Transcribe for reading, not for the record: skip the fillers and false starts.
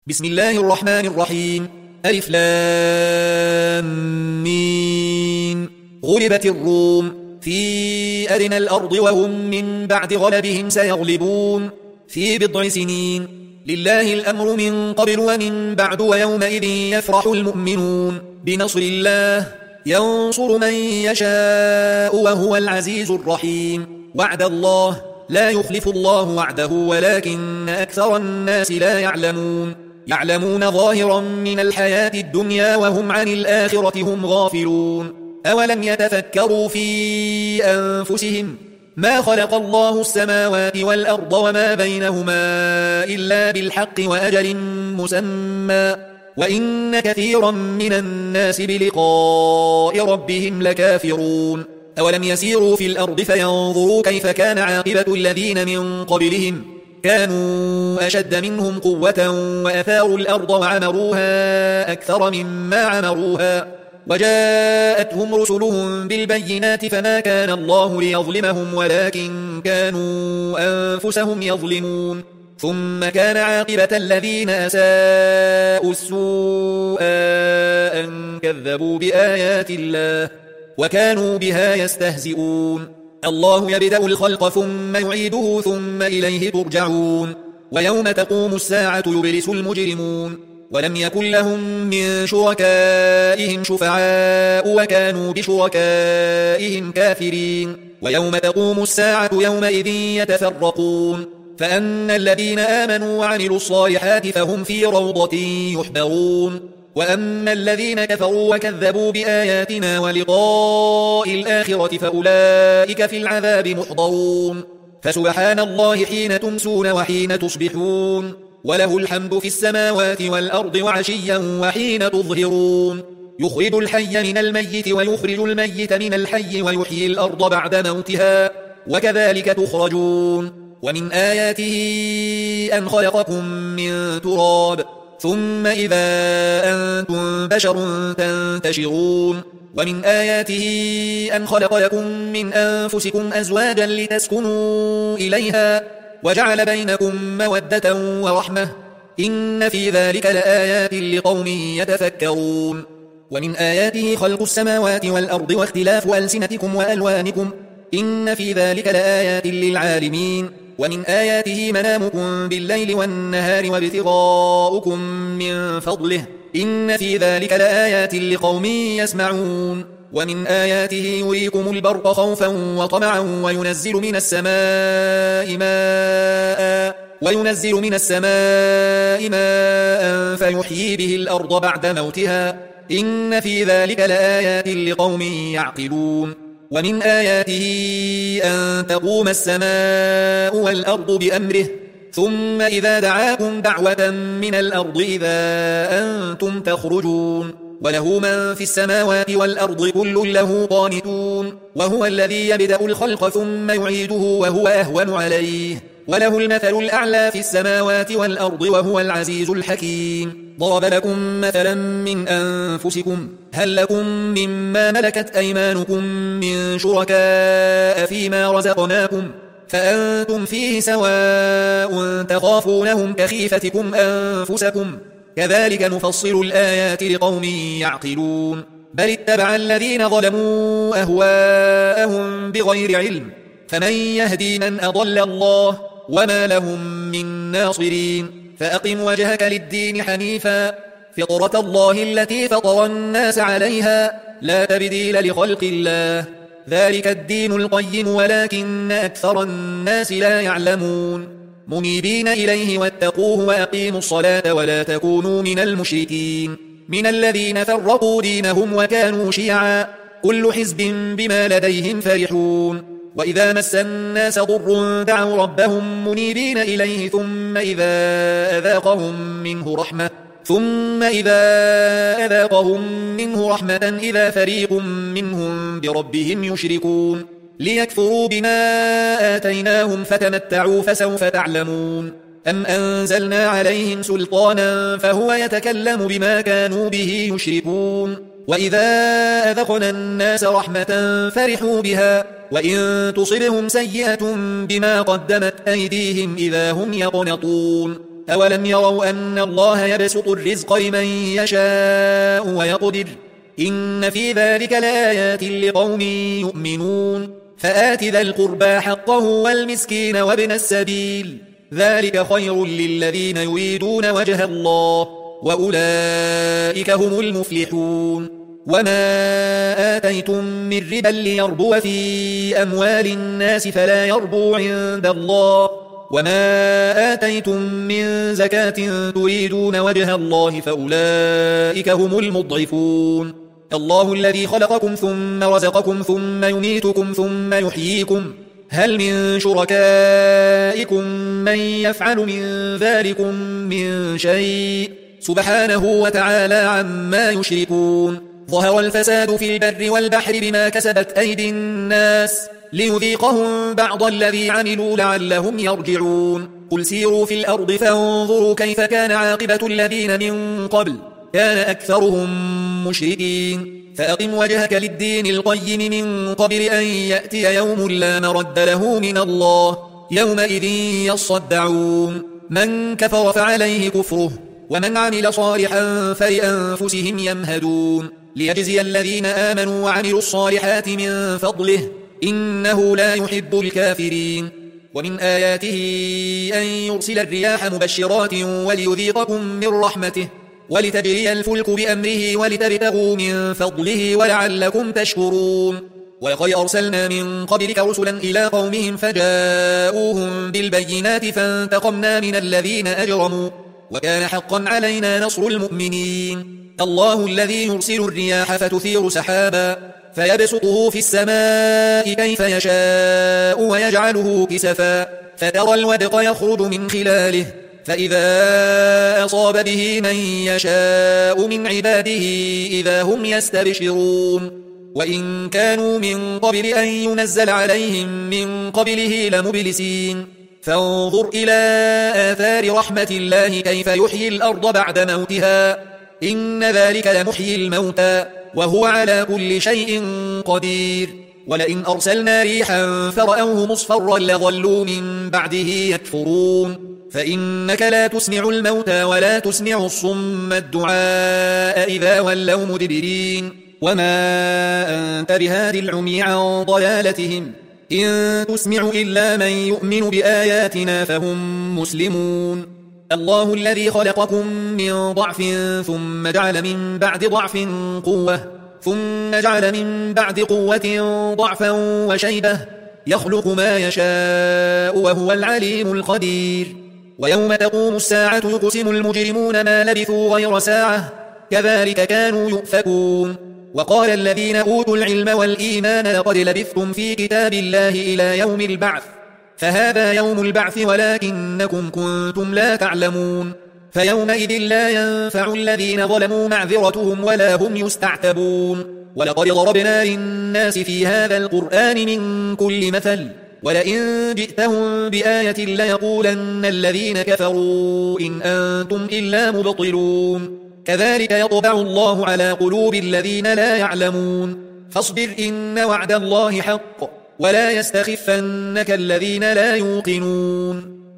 بسم الله الرحمن الرحيم. ألف لام مين. غلبت الروم في أدنى الأرض وهم من بعد غلبهم سيغلبون في بضع سنين. لله الأمر من قبل ومن بعد ويومئذ يفرح المؤمنون بنصر الله ينصر من يشاء وهو العزيز الرحيم. وعد الله لا يخلف الله وعده ولكن أكثر الناس لا يعلمون. يعلمون ظاهرا من الحياة الدنيا وهم عن الآخرة هم غافلون. أولم يتفكروا في أنفسهم ما خلق الله السماوات والأرض وما بينهما إلا بالحق وأجل مسمى وإن كثيرا من الناس بلقاء ربهم لكافرون. أولم يسيروا في الأرض فينظروا كيف كان عاقبة الذين من قبلهم كانوا أشد منهم قوة وأثاروا الأرض وعمروها أكثر مما عمروها وجاءتهم رسلهم بالبينات فما كان الله ليظلمهم ولكن كانوا أنفسهم يظلمون. ثم كان عاقبة الذين أساءوا السوء أن كذبوا بآيات الله وكانوا بها يستهزئون. الله يبدأ الخلق ثم يعيده ثم إليه ترجعون. ويوم تقوم الساعة يبلس المجرمون ولم يكن لهم من شركائهم شفعاء وكانوا بشركائهم كافرين. ويوم تقوم الساعة يومئذ يتفرقون فأما الذين آمنوا وعملوا الصالحات فهم في روضة يحبرون وأما الذين كفروا وكذبوا بآياتنا ولقاء الآخرة فأولئك في العذاب محضرون. فسبحان الله حين تمسون وحين تصبحون وله الحمد في السماوات والأرض وعشيا وحين تظهرون. يخرج الحي من الميت ويخرج الميت من الحي ويحيي الأرض بعد موتها وكذلك تخرجون. ومن آياته أن خلقكم من تراب ثم إذا أنتم بشر تنتشرون. ومن آياته أن خلق لكم من أنفسكم أزواجا لتسكنوا إليها وجعل بينكم مودة ورحمة إن في ذلك لآيات لقوم يتفكرون. ومن آياته خلق السماوات والأرض واختلاف ألسنتكم وألوانكم إن في ذلك لآيات للعالمين. ومن آياته منامكم بالليل والنهار وابتغاؤكم من فضله إن في ذلك لآيات لقوم يسمعون. ومن آياته يريكم البرق خوفا وطمعا وينزل من السماء ماء فيحيي به الأرض بعد موتها إن في ذلك لآيات لقوم يعقلون. ومن آياته أن تقوم السماء والأرض بأمره ثم إذا دعاكم دعوة من الأرض إذا أنتم تخرجون. وله من في السماوات والأرض كل له قانتون وهو الذي يبدأ الخلق ثم يعيده وهو أهون عليه وله المثل الأعلى في السماوات والأرض وهو العزيز الحكيم. ضرب لكم مثلا من أنفسكم هل لكم مما ملكت أيمانكم من شركاء فيما رزقناكم فأنتم فيه سواء تخافونهم كخيفتكم أنفسكم كذلك نفصل الآيات لقوم يعقلون. بل اتبع الذين ظلموا أهواءهم بغير علم فمن يهدي من أضل الله وما لهم من ناصرين. فأقم وجهك للدين حنيفا فطرة الله التي فطر الناس عليها لا تبديل لخلق الله ذلك الدين القيم ولكن أكثر الناس لا يعلمون. منيبين إليه واتقوه وأقيموا الصلاة ولا تكونوا من المشركين من الذين فرقوا دينهم وكانوا شيعا كل حزب بما لديهم فرحون. وإذا مس الناس ضر دعوا ربهم منيبين إليه ثم إذا أذاقهم منه رحمة إذا فريق منهم بربهم يشركون ليكفروا بما آتيناهم فتمتعوا فسوف تعلمون. أم أنزلنا عليهم سلطانا فهو يتكلم بما كانوا به يشركون. وإذا أذقنا الناس رحمة فرحوا بها وإن تصبهم سيئة بما قدمت أيديهم إذا هم يقنطون. أولم يروا أن الله يبسط الرزق لمن يشاء ويقدر إن في ذلك لآيات لقوم يؤمنون فآت ذا القربى حقه والمسكين وابن السبيل ذلك خير للذين يريدون وجه الله وأولئك هم المفلحون وما آتيتم من ربا ليربو في أموال الناس فلا يربو عند الله وما آتيتم من زكاة تريدون وجه الله فأولئك هم المضعفون الله الذي خلقكم ثم رزقكم ثم يميتكم ثم يحييكم هل من شركائكم من يفعل من ذلكم من شيء سبحانه وتعالى عما يشركون ظهر الفساد في البر والبحر بما كسبت أيدي الناس ليذيقهم بعض الذي عملوا لعلهم يرجعون قل سيروا في الأرض فانظروا كيف كان عاقبة الذين من قبل كان أكثرهم مشركين فأقم وجهك للدين القيم من قبل أن يأتي يوم لا مرد له من الله يومئذ يصدعون من كفر فعليه كفره ومن عمل صالحا فلأنفسهم يمهدون ليجزي الذين آمنوا وعملوا الصالحات من فضله إنه لا يحب الكافرين ومن آياته أن يرسل الرياح مبشرات وليذيقكم من رحمته ولتجري الفلك بأمره ولتبتغوا من فضله ولعلكم تشكرون ولقد أرسلنا من قبلك رسلا إلى قومهم فجاءوهم بالبينات فانتقمنا من الذين أجرموا وكان حقا علينا نصر المؤمنين الله الذي يرسل الرياح فتثير سحابا فيبسطه في السماء كيف يشاء ويجعله كسفا فترى الودق يخرج من خلاله فإذا أصاب به من يشاء من عباده إذا هم يستبشرون وإن كانوا من قبل أن ينزل عليهم من قبله لمبلسين فانظر إلى آثار رحمة الله كيف يحيي الأرض بعد موتها إن ذلك لمحيي الموتى وهو على كل شيء قدير ولئن أرسلنا ريحا فرأوه مصفرا لظلوا من بعده يكفرون فإنك لا تسمع الموتى ولا تسمع الصم الدعاء إذا ولوا مدبرين وما أنت بهاد العمي عن ضلالتهم إن تسمع إلا من يؤمن بآياتنا فهم مسلمون الله الذي خلقكم من ضعف ثم جعل من بعد ضعف قوة ثم جعل من بعد قوة ضعفا وشيبة يخلق ما يشاء وهو العليم القدير ويوم تقوم الساعة يقسم المجرمون ما لبثوا غير ساعة كذلك كانوا يؤفكون وقال الذين أوتوا العلم والإيمان لقد لبثتم في كتاب الله إلى يوم البعث فهذا يوم البعث ولكنكم كنتم لا تعلمون فيومئذ لا ينفع الذين ظلموا معذرتهم ولا هم يستعتبون ولقد ضربنا للناس في هذا القرآن من كل مثل ولئن جئتهم بآية ليقولن الذين كفروا إن أنتم إلا مبطلون كذلك يطبع الله على قلوب الذين لا يعلمون فاصبر إن وعد الله حق ولا يستخفنك الذين لا يوقنون